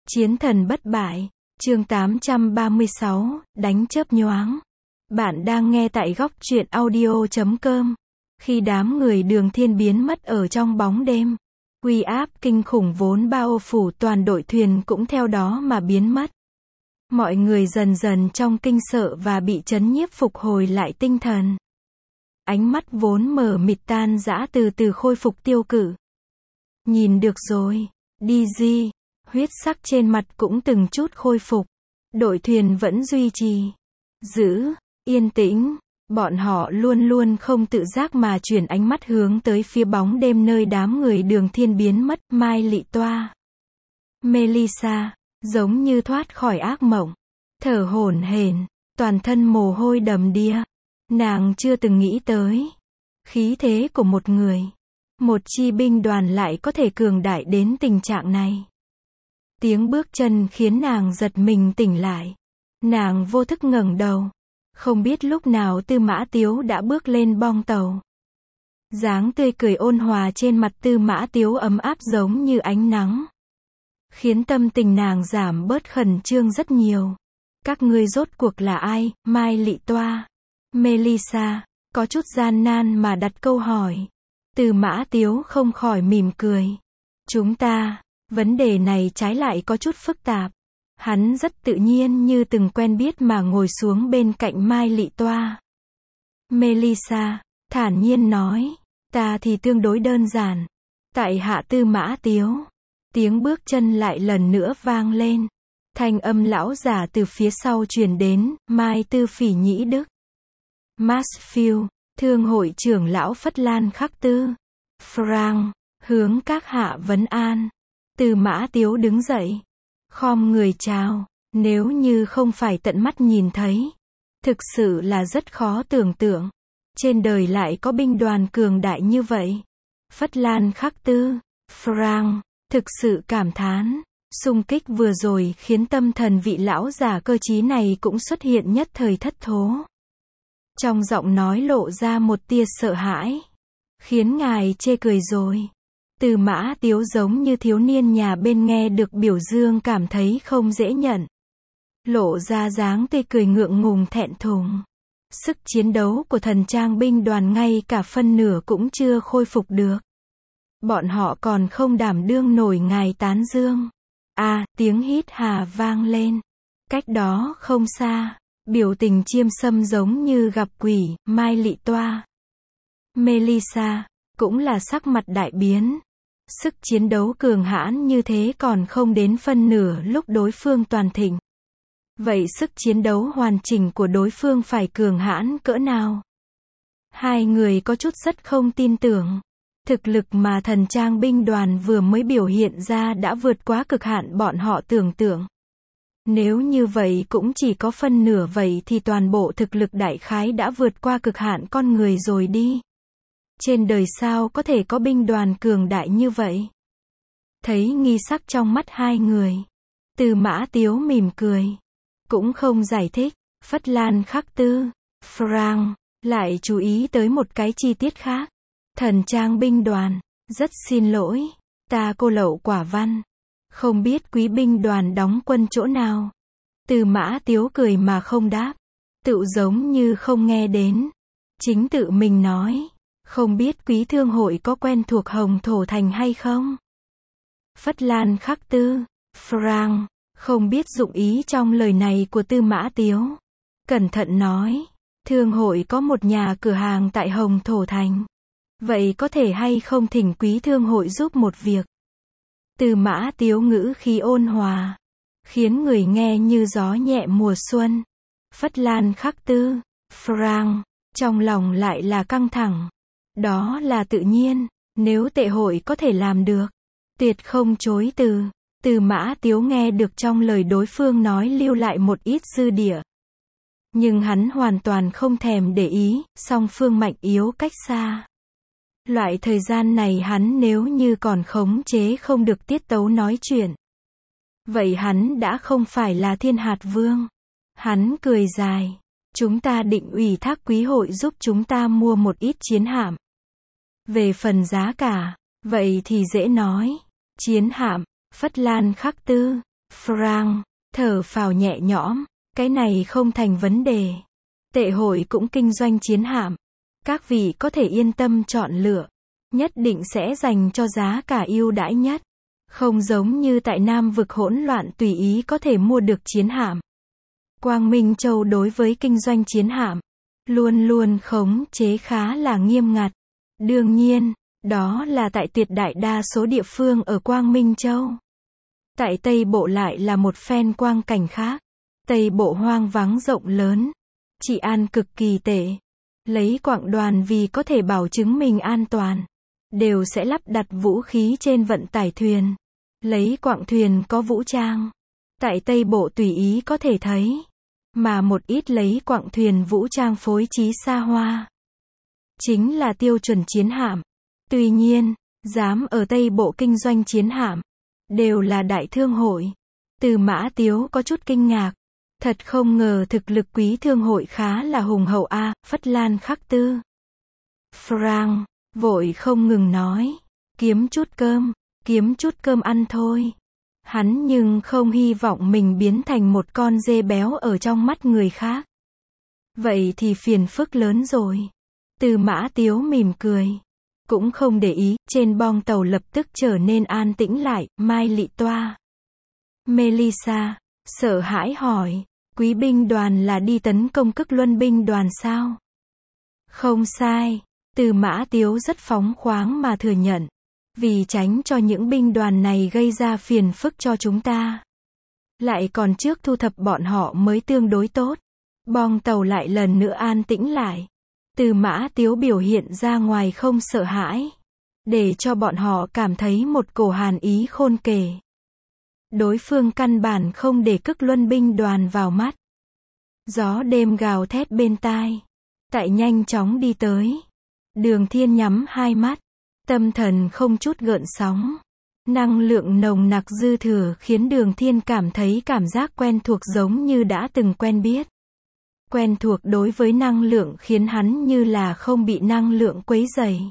Chiến thần bất bại, chương 836, đánh chớp nhoáng. Bạn đang nghe tại góc truyện audio.com. Khi đám người Đường Thiên biến mất ở trong bóng đêm, uy áp kinh khủng vốn bao phủ toàn đội thuyền cũng theo đó mà biến mất. Mọi người dần dần trong kinh sợ và bị chấn nhiếp phục hồi lại tinh thần. Ánh mắt vốn mờ mịt tan rã từ từ khôi phục tiêu cự. Nhìn được rồi, DG. Huyết sắc trên mặt cũng từng chút khôi phục. Đội thuyền vẫn duy trì giữ yên tĩnh. Bọn họ luôn luôn không tự giác mà chuyển ánh mắt hướng tới phía bóng đêm nơi đám người Đường Thiên biến mất. Mai Lị Toa, Melissa, giống như thoát khỏi ác mộng, thở hổn hển, toàn thân mồ hôi đầm đìa. Nàng chưa từng nghĩ tới khí thế của một người, một chi binh đoàn lại có thể cường đại đến tình trạng này. Tiếng bước chân khiến nàng giật mình tỉnh lại. Nàng vô thức ngẩng đầu. Không biết lúc nào Tư Mã Tiếu đã bước lên bong tàu. Dáng tươi cười ôn hòa trên mặt Tư Mã Tiếu ấm áp giống như ánh nắng, khiến tâm tình nàng giảm bớt khẩn trương rất nhiều. Các ngươi rốt cuộc là ai? Mai Lị Toa, Melissa, có chút gian nan mà đặt câu hỏi. Tư Mã Tiếu không khỏi mỉm cười. Chúng ta... Vấn đề này trái lại có chút phức tạp. Hắn rất tự nhiên như từng quen biết mà ngồi xuống bên cạnh Mai Lị Toa. Melissa, thản nhiên nói, ta thì tương đối đơn giản. Tại hạ Tư Mã Tiếu. Tiếng bước chân lại lần nữa vang lên. Thanh âm lão giả từ phía sau truyền đến, Mai Tư Phỉ Nhĩ Đức. Marsfield, thương hội trưởng lão Phất Lan Khắc Tư. Frank, hướng các hạ vấn an. Tư Mã Tiếu đứng dậy, khom người chào. Nếu như không phải tận mắt nhìn thấy, thực sự là rất khó tưởng tượng, trên đời lại có binh đoàn cường đại như vậy. Phất Lan Khắc Tư, Frank, thực sự cảm thán. Xung kích vừa rồi khiến tâm thần vị lão già cơ trí này cũng xuất hiện nhất thời thất thố. Trong giọng nói lộ ra một tia sợ hãi. Khiến ngài chê cười rồi. Tư Mã Tiếu giống như thiếu niên nhà bên nghe được biểu dương cảm thấy không dễ nhận. Lộ ra dáng tươi cười ngượng ngùng thẹn thùng. Sức chiến đấu của Thần Trang binh đoàn ngay cả phân nửa cũng chưa khôi phục được. Bọn họ còn không đảm đương nổi ngài tán dương. Tiếng hít hà vang lên. Cách đó không xa, biểu tình Chiêm Sâm giống như gặp quỷ. Mai Lị Toa, Melissa, cũng là sắc mặt đại biến. Sức chiến đấu cường hãn như thế còn không đến phân nửa lúc đối phương toàn thịnh. Vậy sức chiến đấu hoàn chỉnh của đối phương phải cường hãn cỡ nào? Hai người có chút rất không tin tưởng. Thực lực mà Thần Trang binh đoàn vừa mới biểu hiện ra đã vượt quá cực hạn bọn họ tưởng tượng. Nếu như vậy cũng chỉ có phân nửa vậy thì toàn bộ thực lực đại khái đã vượt qua cực hạn con người rồi đi. Trên đời sao có thể có binh đoàn cường đại như vậy? Thấy nghi sắc trong mắt hai người, Tư Mã Tiếu mỉm cười, cũng không giải thích. Phất Lan Khắc Tư, Frank, lại chú ý tới một cái chi tiết khác. Thần Trang binh đoàn, rất xin lỗi, ta cô lậu quả văn. Không biết quý binh đoàn đóng quân chỗ nào? Tư Mã Tiếu cười mà không đáp, tự giống như không nghe đến. Chính tự mình nói. Không biết quý thương hội có quen thuộc Hồng Thổ Thành hay không? Phất Lan Khắc Tư, Frank, không biết dụng ý trong lời này của Tư Mã Tiếu. Cẩn thận nói, thương hội có một nhà cửa hàng tại Hồng Thổ Thành. Vậy có thể hay không thỉnh quý thương hội giúp một việc? Tư Mã Tiếu ngữ khí ôn hòa, khiến người nghe như gió nhẹ mùa xuân. Phất Lan Khắc Tư, Frank, trong lòng lại là căng thẳng. Đó là tự nhiên, nếu tệ hội có thể làm được, tuyệt không chối từ. Tư Mã Tiếu nghe được trong lời đối phương nói lưu lại một ít dư địa. Nhưng hắn hoàn toàn không thèm để ý, song phương mạnh yếu cách xa. Loại thời gian này hắn nếu như còn khống chế không được tiết tấu nói chuyện, vậy hắn đã không phải là Thiên Hạt Vương. Hắn cười dài. Chúng ta định ủy thác quý hội giúp chúng ta mua một ít chiến hạm. Về phần giá cả, vậy thì dễ nói. Chiến hạm, Phất Lan Khắc Tư, Frank thở phào nhẹ nhõm, cái này không thành vấn đề. Tệ hội cũng kinh doanh chiến hạm. Các vị có thể yên tâm chọn lựa. Nhất định sẽ dành cho giá cả ưu đãi nhất. Không giống như tại Nam vực hỗn loạn tùy ý có thể mua được chiến hạm. Quang Minh Châu đối với kinh doanh chiến hạm, luôn luôn khống chế khá là nghiêm ngặt. Đương nhiên, đó là tại tuyệt đại đa số địa phương ở Quang Minh Châu. Tại Tây Bộ lại là một phen quang cảnh khác. Tây Bộ hoang vắng rộng lớn. Trị an cực kỳ tệ. Lấy quạng đoàn vì có thể bảo chứng mình an toàn. Đều sẽ lắp đặt vũ khí trên vận tải thuyền. Lấy quạng thuyền có vũ trang. Tại Tây Bộ tùy ý có thể thấy. Mà một ít lấy quạng thuyền vũ trang phối trí xa hoa. Chính là tiêu chuẩn chiến hạm. Tuy nhiên, dám ở Tây Bộ kinh doanh chiến hạm. Đều là đại thương hội. Từ Mã Tiếu có chút kinh ngạc. Thật không ngờ thực lực quý thương hội khá là hùng hậu a. Phất Lan Khắc Tư. Frank vội không ngừng nói. Kiếm chút cơm ăn thôi. Hắn nhưng không hy vọng mình biến thành một con dê béo ở trong mắt người khác. Vậy thì phiền phức lớn rồi. Từ Mã Tiếu mỉm cười. Cũng không để ý, trên bong tàu lập tức trở nên an tĩnh lại. Mai Lị Toa. Melissa sợ hãi hỏi. Quý binh đoàn là đi tấn công Cực Luân binh đoàn sao? Không sai. Từ Mã Tiếu rất phóng khoáng mà thừa nhận. Vì tránh cho những binh đoàn này gây ra phiền phức cho chúng ta. Lại còn trước thu thập bọn họ mới tương đối tốt. Bong tàu lại lần nữa an tĩnh lại. Từ Mã Tiếu biểu hiện ra ngoài không sợ hãi. Để cho bọn họ cảm thấy một cổ hàn ý khôn kể. Đối phương căn bản không để Cực Luân binh đoàn vào mắt. Gió đêm gào thét bên tai. Tại nhanh chóng đi tới. Đường Thiên nhắm hai mắt. Tâm thần không chút gợn sóng. Năng lượng nồng nặc dư thừa khiến Đường Thiên cảm thấy cảm giác quen thuộc giống như đã từng quen biết. Quen thuộc đối với năng lượng khiến hắn như là không bị năng lượng quấy rầy.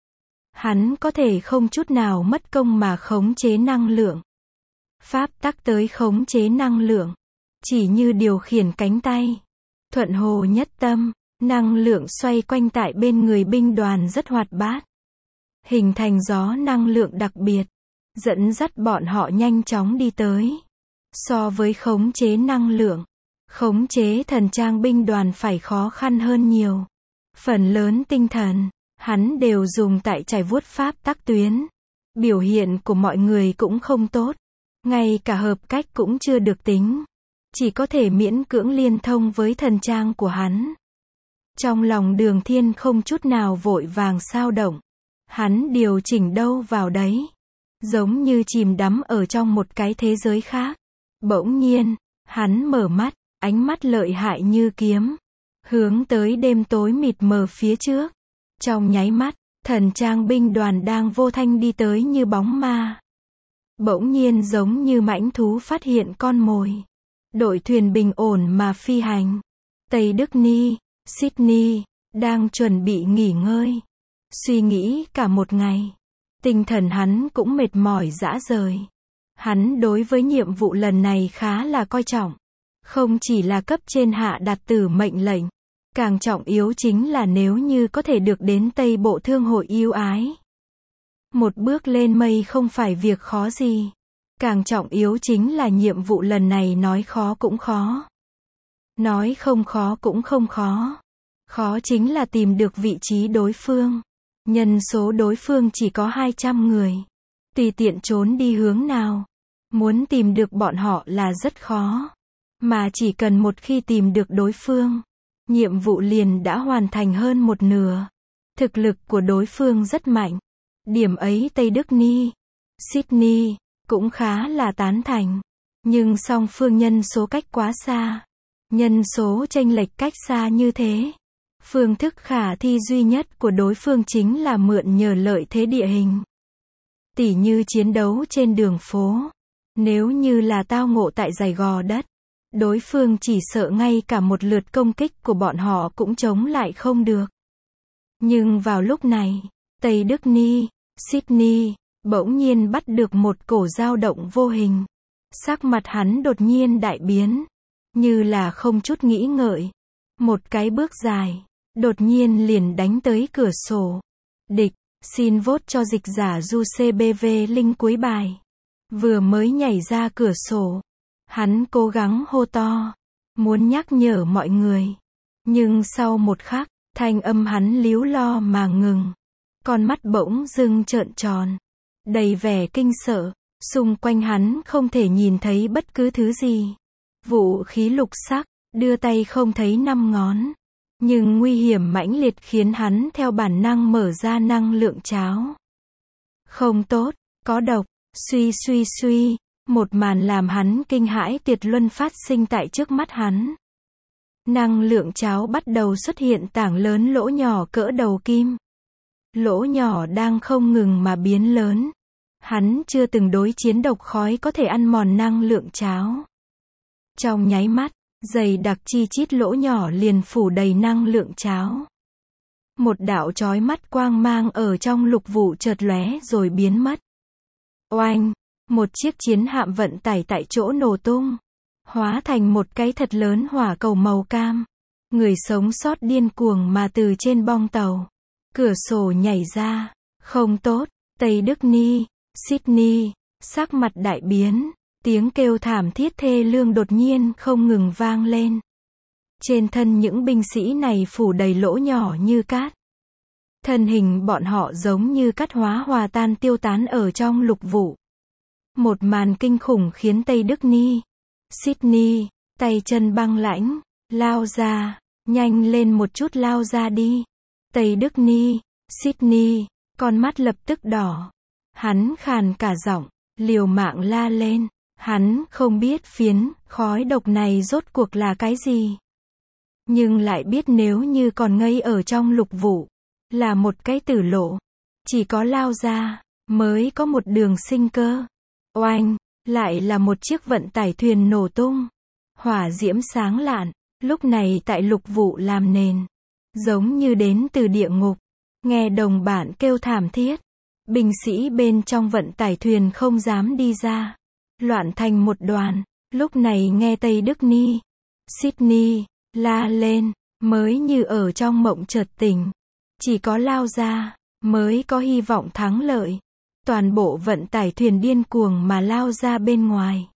Hắn có thể không chút nào mất công mà khống chế năng lượng. Pháp tắc tới khống chế năng lượng. Chỉ như điều khiển cánh tay. Thuận hồ nhất tâm. Năng lượng xoay quanh tại bên người binh đoàn rất hoạt bát. Hình thành gió năng lượng đặc biệt. Dẫn dắt bọn họ nhanh chóng đi tới. So với khống chế năng lượng, khống chế thần trang binh đoàn phải khó khăn hơn nhiều. Phần lớn tinh thần, hắn đều dùng tại trải vuốt pháp tắc tuyến. Biểu hiện của mọi người cũng không tốt. Ngay cả hợp cách cũng chưa được tính. Chỉ có thể miễn cưỡng liên thông với thần trang của hắn. Trong lòng Đường Thiên không chút nào vội vàng xao động. Hắn điều chỉnh đâu vào đấy. Giống như chìm đắm ở trong một cái thế giới khác. Bỗng nhiên, hắn mở mắt, ánh mắt lợi hại như kiếm. Hướng tới đêm tối mịt mờ phía trước. Trong nháy mắt, thần trang binh đoàn đang vô thanh đi tới như bóng ma. Bỗng nhiên giống như mãnh thú phát hiện con mồi. Đội thuyền bình ổn mà phi hành. Tây Đức Ni, Sydney, đang chuẩn bị nghỉ ngơi. Suy nghĩ cả một ngày. Tinh thần hắn cũng mệt mỏi rã rời. Hắn đối với nhiệm vụ lần này khá là coi trọng. Không chỉ là cấp trên hạ đạt tử mệnh lệnh. Càng trọng yếu chính là nếu như có thể được đến Tây Bộ Thương hội yêu ái. Một bước lên mây không phải việc khó gì. Càng trọng yếu chính là nhiệm vụ lần này nói khó cũng khó. Nói không khó cũng không khó. Khó chính là tìm được vị trí đối phương. Nhân số đối phương chỉ có 200 người. Tùy tiện trốn đi hướng nào. Muốn tìm được bọn họ là rất khó. Mà chỉ cần một khi tìm được đối phương, nhiệm vụ liền đã hoàn thành hơn một nửa. Thực lực của đối phương rất mạnh. Điểm ấy Tây Đức Ni, Sydney cũng khá là tán thành. Nhưng song phương nhân số cách quá xa. Nhân số chênh lệch cách xa như thế. Phương thức khả thi duy nhất của đối phương chính là mượn nhờ lợi thế địa hình. Tỉ như chiến đấu trên đường phố. Nếu như là tao ngộ tại dải gò đất, đối phương chỉ sợ ngay cả một lượt công kích của bọn họ cũng chống lại không được. Nhưng vào lúc này, Tây Đức Ni, Sydney, bỗng nhiên bắt được một cổ dao động vô hình. Sắc mặt hắn đột nhiên đại biến, như là không chút nghĩ ngợi. Một cái bước dài, đột nhiên liền đánh tới cửa sổ. Địch, xin vote cho dịch giả du CBV link cuối bài. Vừa mới nhảy ra cửa sổ, hắn cố gắng hô to, muốn nhắc nhở mọi người. Nhưng sau một khắc, thanh âm hắn líu lo mà ngừng. Con mắt bỗng dưng trợn tròn, đầy vẻ kinh sợ. Xung quanh hắn không thể nhìn thấy bất cứ thứ gì. Vũ khí lục sắc, đưa tay không thấy năm ngón. Nhưng nguy hiểm mãnh liệt khiến hắn theo bản năng mở ra năng lượng cháo. Không tốt, có độc, suy suy suy, một màn làm hắn kinh hãi tuyệt luân phát sinh tại trước mắt hắn. Năng lượng cháo bắt đầu xuất hiện tảng lớn lỗ nhỏ cỡ đầu kim. Lỗ nhỏ đang không ngừng mà biến lớn. Hắn chưa từng đối chiến độc khói có thể ăn mòn năng lượng cháo. Trong nháy mắt, dày đặc chi chít lỗ nhỏ liền phủ đầy năng lượng cháo. Một đạo chói mắt quang mang ở trong lục vụ chợt lóe rồi biến mất. Oanh! Một chiếc chiến hạm vận tải tại chỗ nổ tung, hóa thành một cái thật lớn hỏa cầu màu cam. Người sống sót điên cuồng mà từ trên bong tàu, cửa sổ nhảy ra. Không tốt, Tây Đức Ni, Sydney, sắc mặt đại biến, tiếng kêu thảm thiết thê lương đột nhiên không ngừng vang lên. Trên thân những binh sĩ này phủ đầy lỗ nhỏ như cát. Thân hình bọn họ giống như cát hóa hòa tan tiêu tán ở trong lục vụ. Một màn kinh khủng khiến Tây Đức Ni, Sydney, tay chân băng lãnh, lao ra, nhanh lên một chút lao ra đi. Tây Đức Ni, Sydney, con mắt lập tức đỏ. Hắn khàn cả giọng, liều mạng la lên. Hắn không biết phiến khói độc này rốt cuộc là cái gì. Nhưng lại biết nếu như còn ngây ở trong lục vụ, là một cái tử lộ. Chỉ có lao ra, mới có một đường sinh cơ. Oanh, lại là một chiếc vận tải thuyền nổ tung. Hỏa diễm sáng lạn, lúc này tại lục vụ làm nền. Giống như đến từ địa ngục. Nghe đồng bạn kêu thảm thiết. Binh sĩ bên trong vận tải thuyền không dám đi ra. Loạn thành một đoàn. Lúc này nghe Tây Đức Ni, Sydney, la lên, mới như ở trong mộng chợt tỉnh. Chỉ có lao ra, mới có hy vọng thắng lợi. Toàn bộ vận tải thuyền điên cuồng mà lao ra bên ngoài.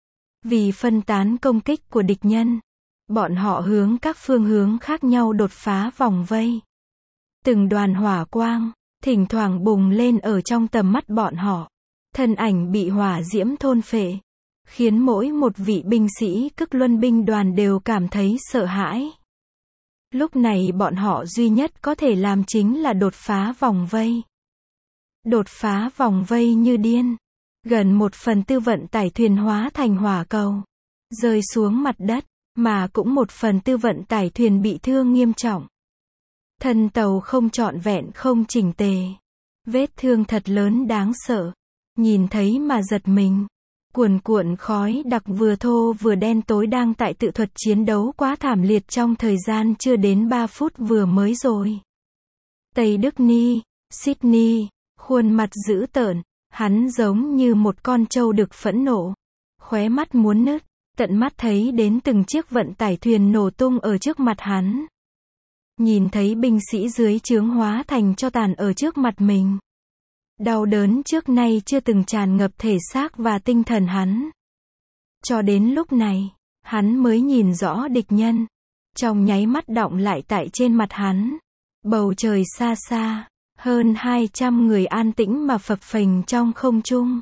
Vì phân tán công kích của địch nhân, bọn họ hướng các phương hướng khác nhau đột phá vòng vây. Từng đoàn hỏa quang, thỉnh thoảng bùng lên ở trong tầm mắt bọn họ. Thân ảnh bị hỏa diễm thôn phệ, khiến mỗi một vị binh sĩ Cực Luân binh đoàn đều cảm thấy sợ hãi. Lúc này bọn họ duy nhất có thể làm chính là đột phá vòng vây. Đột phá vòng vây như điên. Gần 1/4 vận tải thuyền hóa thành hỏa cầu, rơi xuống mặt đất, mà cũng 1/4 vận tải thuyền bị thương nghiêm trọng. Thân tàu không trọn vẹn không chỉnh tề. Vết thương thật lớn đáng sợ. Nhìn thấy mà giật mình. Cuồn cuộn khói đặc vừa thô vừa đen tối đang tại tự thuật chiến đấu quá thảm liệt trong thời gian chưa đến 3 phút vừa mới rồi. Tây Đức Ni, Sydney, khuôn mặt dữ tợn, hắn giống như một con trâu đực phẫn nộ. Khóe mắt muốn nứt, tận mắt thấy đến từng chiếc vận tải thuyền nổ tung ở trước mặt hắn. Nhìn thấy binh sĩ dưới trướng hóa thành tro tàn ở trước mặt mình. Đau đớn trước nay chưa từng tràn ngập thể xác và tinh thần hắn. Cho đến lúc này, hắn mới nhìn rõ địch nhân. Trong nháy mắt đọng lại tại trên mặt hắn. Bầu trời xa xa, hơn 200 người an tĩnh mà phập phềnh trong không trung.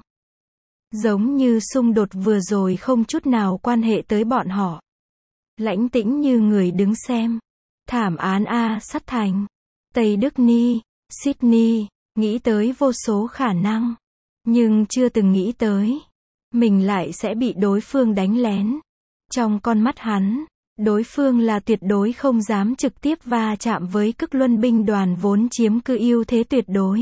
Giống như xung đột vừa rồi không chút nào quan hệ tới bọn họ. Lãnh tĩnh như người đứng xem. Thảm án sắt thành. Tây Đức Ni, Sydney, nghĩ tới vô số khả năng. Nhưng chưa từng nghĩ tới. Mình lại sẽ bị đối phương đánh lén. Trong con mắt hắn, đối phương là tuyệt đối không dám trực tiếp va chạm với Cực Luân binh đoàn vốn chiếm cứ ưu thế tuyệt đối.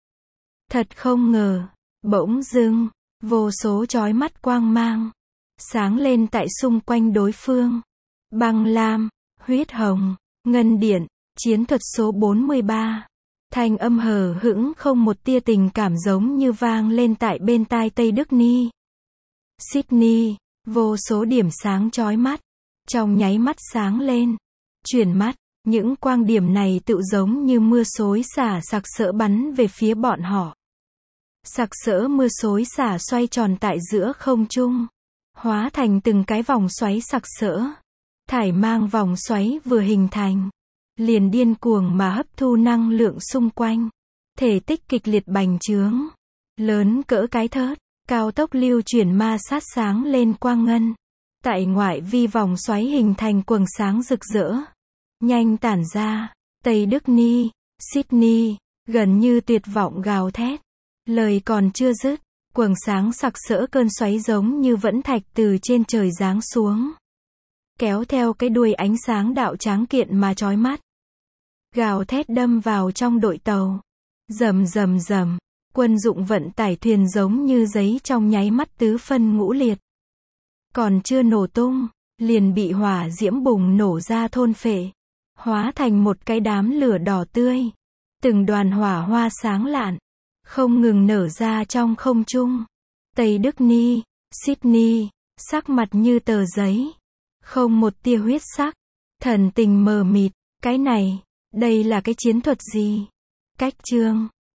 Thật không ngờ, bỗng dưng, vô số chói mắt quang mang sáng lên tại xung quanh đối phương. Băng lam, huyết hồng, ngân điện, chiến thuật số 43. Thanh âm hờ hững không một tia tình cảm giống như vang lên tại bên tai Tây Đức Ni, Sydney, vô số điểm sáng chói mắt, trong nháy mắt sáng lên, chuyển mắt, những quang điểm này tựu giống như mưa xối xả sặc sỡ bắn về phía bọn họ. Sặc sỡ mưa xối xả xoay tròn tại giữa không trung, hóa thành từng cái vòng xoáy sặc sỡ. Thải mang vòng xoáy vừa hình thành, liền điên cuồng mà hấp thu năng lượng xung quanh. Thể tích kịch liệt bành trướng, lớn cỡ cái thớt, cao tốc lưu chuyển ma sát sáng lên quang ngân. Tại ngoại vi vòng xoáy hình thành quầng sáng rực rỡ, nhanh tản ra. Tây Đức Ni, Sydney, gần như tuyệt vọng gào thét. Lời còn chưa dứt, quầng sáng sặc sỡ cơn xoáy giống như vẫn thạch từ trên trời giáng xuống, kéo theo cái đuôi ánh sáng đạo tráng kiện mà chói mắt. Gào thét đâm vào trong đội tàu. Rầm rầm rầm, quân dụng vận tải thuyền giống như giấy trong nháy mắt tứ phân ngũ liệt. Còn chưa nổ tung, liền bị hỏa diễm bùng nổ ra thôn phệ, hóa thành một cái đám lửa đỏ tươi. Từng đoàn hỏa hoa sáng lạn, không ngừng nở ra trong không trung. Tây Đức Ni, Sydney, sắc mặt như tờ giấy, không một tia huyết sắc, thần tình mờ mịt. Cái này, đây là cái chiến thuật gì? Cách chương